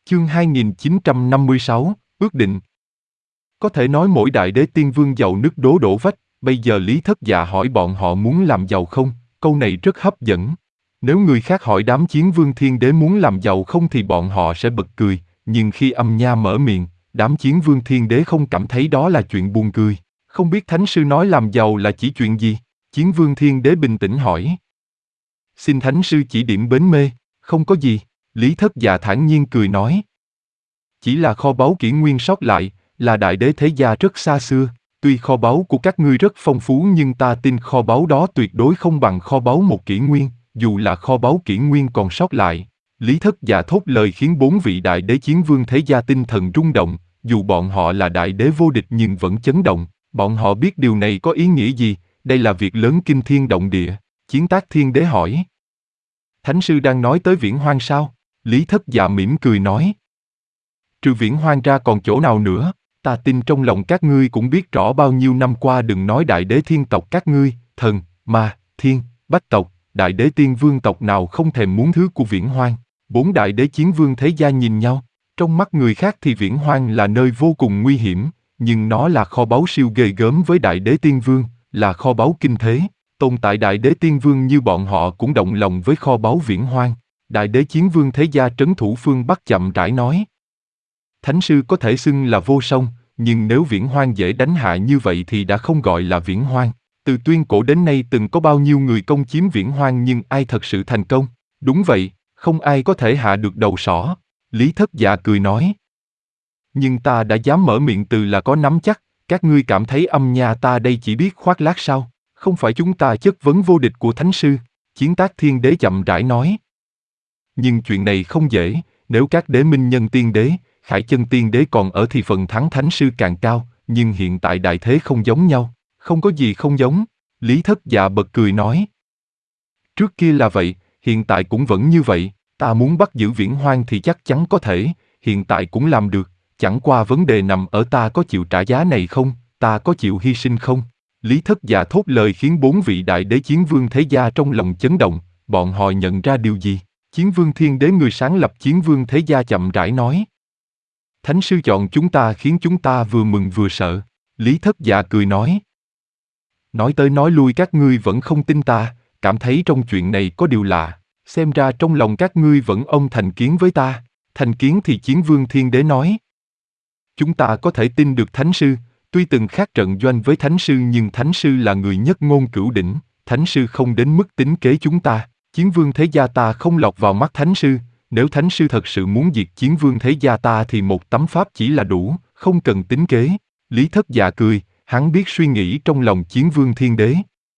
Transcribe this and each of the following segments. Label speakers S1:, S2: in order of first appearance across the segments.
S1: Chương 2956, ước định. Có thể nói mỗi đại đế tiên vương giàu nứt đổ vách, bây giờ Lý Thất Dạ hỏi bọn họ muốn làm giàu không, câu này rất hấp dẫn. Nếu người khác hỏi đám chiến vương thiên đế muốn làm giàu không thì bọn họ sẽ bật cười, nhưng khi Âm Nha mở miệng, đám chiến vương thiên đế không cảm thấy đó là chuyện buồn cười. Không biết Thánh Sư nói làm giàu là chỉ chuyện gì? Chiến vương thiên đế bình tĩnh hỏi. Xin Thánh Sư chỉ điểm bến mê, không có gì, Lý Thất Dạ thản nhiên cười nói. Chỉ là kho báu kỷ nguyên sót lại, là đại đế thế gia rất xa xưa, tuy kho báu của các ngươi rất phong phú nhưng ta tin kho báu đó tuyệt đối không bằng kho báu một kỷ nguyên, dù là kho báu kỷ nguyên còn sót lại. Lý Thất Dạ thốt lời khiến 4 vị đại đế chiến vương thế gia tinh thần rung động, dù bọn họ là đại đế vô địch nhưng vẫn chấn động, bọn họ biết điều này có ý nghĩa gì, đây là việc lớn kinh thiên động địa. Chiến Tác Thiên Đế hỏi. Thánh Sư đang nói tới Viễn Hoang sao? Lý Thất Dạ mỉm cười nói. Trừ Viễn Hoang ra còn chỗ nào nữa, ta tin trong lòng các ngươi cũng biết rõ bao nhiêu năm qua đừng nói đại đế thiên tộc các ngươi, thần, ma, thiên, bách tộc, đại đế tiên vương tộc nào không thèm muốn thứ của Viễn Hoang. 4 đại đế chiến vương thế gia nhìn nhau, trong mắt người khác thì Viễn Hoang là nơi vô cùng nguy hiểm, nhưng nó là kho báu siêu ghê gớm với đại đế tiên vương, là kho báu kinh thế. Tồn tại đại đế tiên vương như bọn họ cũng động lòng với kho báu Viễn Hoang. Đại đế chiến vương thế gia trấn thủ phương Bắc chậm rãi nói. Thánh Sư có thể xưng là vô song, nhưng nếu Viễn Hoang dễ đánh hạ như vậy thì đã không gọi là Viễn Hoang. Từ tuyên cổ đến nay từng có bao nhiêu người công chiếm Viễn Hoang nhưng ai thật sự thành công? Đúng vậy, không ai có thể hạ được đầu sỏ. Lý Thất Dạ cười nói. Nhưng ta đã dám mở miệng từ là có nắm chắc, các ngươi cảm thấy Âm Nha ta đây chỉ biết khoác lác sao? Không phải chúng ta chất vấn vô địch của Thánh Sư, Chiến Tác Thiên Đế chậm rãi nói. Nhưng chuyện này không dễ, nếu các đế minh nhân tiên đế, Khải Chân tiên đế còn ở thì phần thắng Thánh Sư càng cao, nhưng hiện tại đại thế không giống nhau, không có gì không giống. Lý Thất Dạ bật cười nói. Trước kia là vậy, hiện tại cũng vẫn như vậy, ta muốn bắt giữ Viễn Hoang thì chắc chắn có thể, hiện tại cũng làm được, chẳng qua vấn đề nằm ở ta có chịu trả giá này không, ta có chịu hy sinh không. Lý Thất Dạ thốt lời khiến 4 vị đại đế chiến vương thế gia trong lòng chấn động, bọn họ nhận ra điều gì. Chiến vương thiên đế người sáng lập chiến vương thế gia chậm rãi nói. Thánh Sư chọn chúng ta khiến chúng ta vừa mừng vừa sợ. Lý Thất Dạ cười nói. Nói tới nói lui các ngươi vẫn không tin ta, cảm thấy trong chuyện này có điều lạ, xem ra trong lòng các ngươi vẫn ôm thành kiến với ta. Thành kiến thì chiến vương thiên đế nói. Chúng ta có thể tin được Thánh Sư, tuy từng khác trận doanh với Thánh Sư nhưng Thánh Sư là người nhất ngôn cửu đỉnh, Thánh Sư không đến mức tính kế chúng ta. Chiến vương thế gia ta không lọt vào mắt Thánh Sư, nếu Thánh Sư thật sự muốn diệt chiến vương thế gia ta thì một tấm pháp chỉ là đủ, không cần tính kế. Lý Thất Dạ cười, hắn biết suy nghĩ trong lòng chiến vương thiên đế.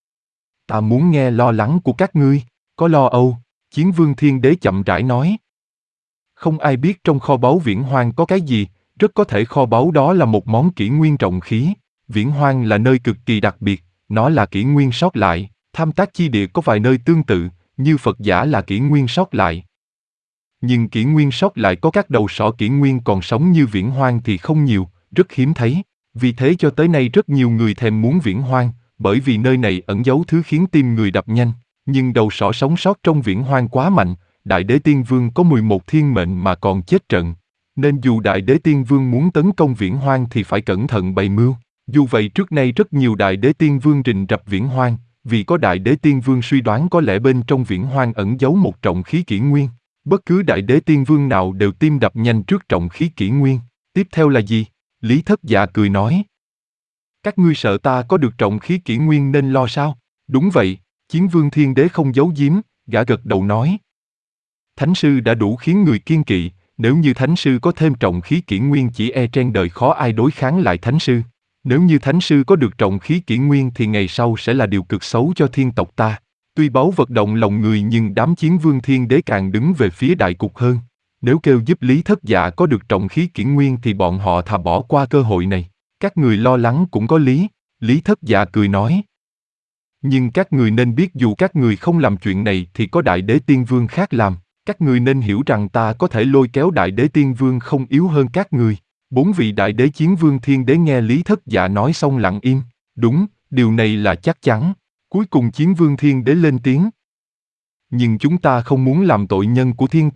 S1: Ta muốn nghe lo lắng của các ngươi, có lo âu, chiến vương thiên đế chậm rãi nói. Không ai biết trong kho báu Viễn Hoang có cái gì, rất có thể kho báu đó là một món kỷ nguyên trọng khí. Viễn Hoang là nơi cực kỳ đặc biệt, nó là kỷ nguyên sót lại, Tham Tác chi địa có vài nơi tương tự, như Phật giả là kỷ nguyên sót lại. Nhưng kỷ nguyên sót lại có các đầu sỏ kỷ nguyên còn sống như Viễn Hoang thì không nhiều, rất hiếm thấy. Vì thế cho tới nay rất nhiều người thèm muốn Viễn Hoang, bởi vì nơi này ẩn giấu thứ khiến tim người đập nhanh. Nhưng đầu sỏ sống sót trong Viễn Hoang quá mạnh, Đại Đế Tiên Vương có 11 thiên mệnh mà còn chết trận. Nên dù Đại Đế Tiên Vương muốn tấn công Viễn Hoang thì phải cẩn thận bày mưu. Dù vậy trước nay rất nhiều Đại Đế Tiên Vương rình rập Viễn Hoang, vì có Đại Đế Tiên Vương suy đoán có lẽ bên trong Viễn Hoang ẩn giấu một trọng khí kỷ nguyên. Bất cứ Đại Đế Tiên Vương nào đều tim đập nhanh trước trọng khí kỷ nguyên. Tiếp theo là gì? Lý Thất Dạ cười nói. Các ngươi sợ ta có được trọng khí kỷ nguyên nên lo sao? Đúng vậy, chiến vương thiên đế không giấu giếm, gã gật đầu nói. Thánh Sư đã đủ khiến người kiên kỵ, nếu như Thánh Sư có thêm trọng khí kỷ nguyên chỉ e trên đời khó ai đối kháng lại Thánh Sư. Nếu như Thánh Sư có được trọng khí kỷ nguyên thì ngày sau sẽ là điều cực xấu cho thiên tộc ta. Tuy báu vật động lòng người nhưng đám chiến vương thiên đế càng đứng về phía đại cục hơn. Nếu kêu giúp Lý Thất Dạ có được trọng khí kỷ nguyên thì bọn họ thà bỏ qua cơ hội này. Các người lo lắng cũng có lý, Lý Thất Dạ cười nói. Nhưng các người nên biết dù các người không làm chuyện này thì có Đại Đế Tiên Vương khác làm. Các người nên hiểu rằng ta có thể lôi kéo Đại Đế Tiên Vương không yếu hơn các người. 4 vị Đại Đế Chiến Vương Thiên Đế nghe Lý Thất Dạ nói xong lặng im. Đúng, điều này là chắc chắn. Cuối cùng Chiến Vương Thiên Đế lên tiếng. Nhưng chúng ta không muốn làm tội nhân của thiên tộc.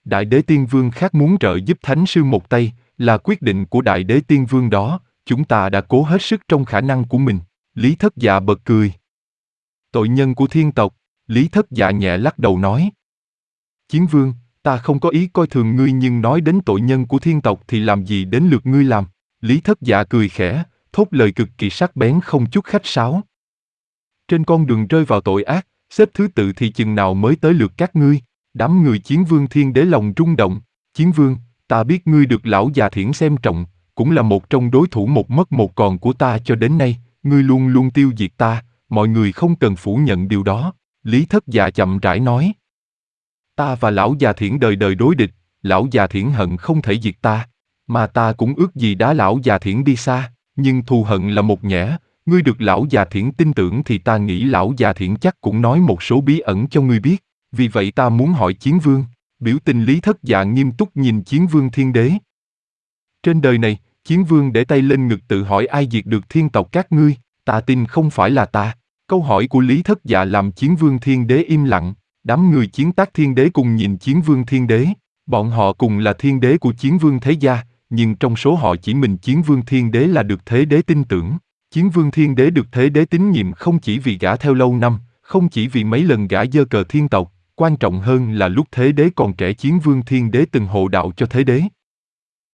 S1: Đại đế tiên vương khác muốn trợ giúp thánh sư một tay, là quyết định của đại đế tiên vương đó, chúng ta đã cố hết sức trong khả năng của mình. Lý Thất Dạ bật cười. Tội nhân của thiên tộc, Lý Thất Dạ nhẹ lắc đầu nói. Chiến vương, ta không có ý coi thường ngươi nhưng nói đến tội nhân của thiên tộc thì làm gì đến lượt ngươi làm. Lý Thất Dạ cười khẽ, thốt lời cực kỳ sắc bén không chút khách sáo. Trên con đường rơi vào tội ác, xếp thứ tự thì chừng nào mới tới lượt các ngươi. Đám người Chiến Vương Thiên Đế lòng rung động. Chiến Vương, ta biết ngươi được lão già Thiển xem trọng, cũng là một trong đối thủ một mất một còn của ta cho đến nay, ngươi luôn luôn tiêu diệt ta, mọi người không cần phủ nhận điều đó. Lý Thất Dạ chậm rãi nói. Ta và lão già Thiển đời đời đối địch, lão già Thiển hận không thể diệt ta, mà ta cũng ước gì đá lão già Thiển đi xa, nhưng thù hận là một nhẽ, ngươi được lão già Thiển tin tưởng thì ta nghĩ lão già Thiển chắc cũng nói một số bí ẩn cho ngươi biết, vì vậy ta muốn hỏi Chiến Vương. Biểu tình Lý Thất Dạ nghiêm túc nhìn Chiến Vương Thiên Đế. Trên đời này, Chiến Vương để tay lên ngực tự hỏi ai diệt được thiên tộc các ngươi, ta tin không phải là ta. Câu hỏi của Lý Thất Dạ làm Chiến Vương Thiên Đế im lặng, đám người Chiến Tác Thiên Đế cùng nhìn Chiến Vương Thiên Đế, bọn họ cùng là thiên đế của Chiến Vương thế gia, nhưng trong số họ chỉ mình Chiến Vương Thiên Đế là được thế đế tin tưởng. Chiến Vương Thiên Đế được thế đế tín nhiệm không chỉ vì gã theo lâu năm, không chỉ vì mấy lần gã giơ cờ thiên tộc, quan trọng hơn là lúc thế đế còn trẻ Chiến Vương Thiên Đế từng hộ đạo cho thế đế.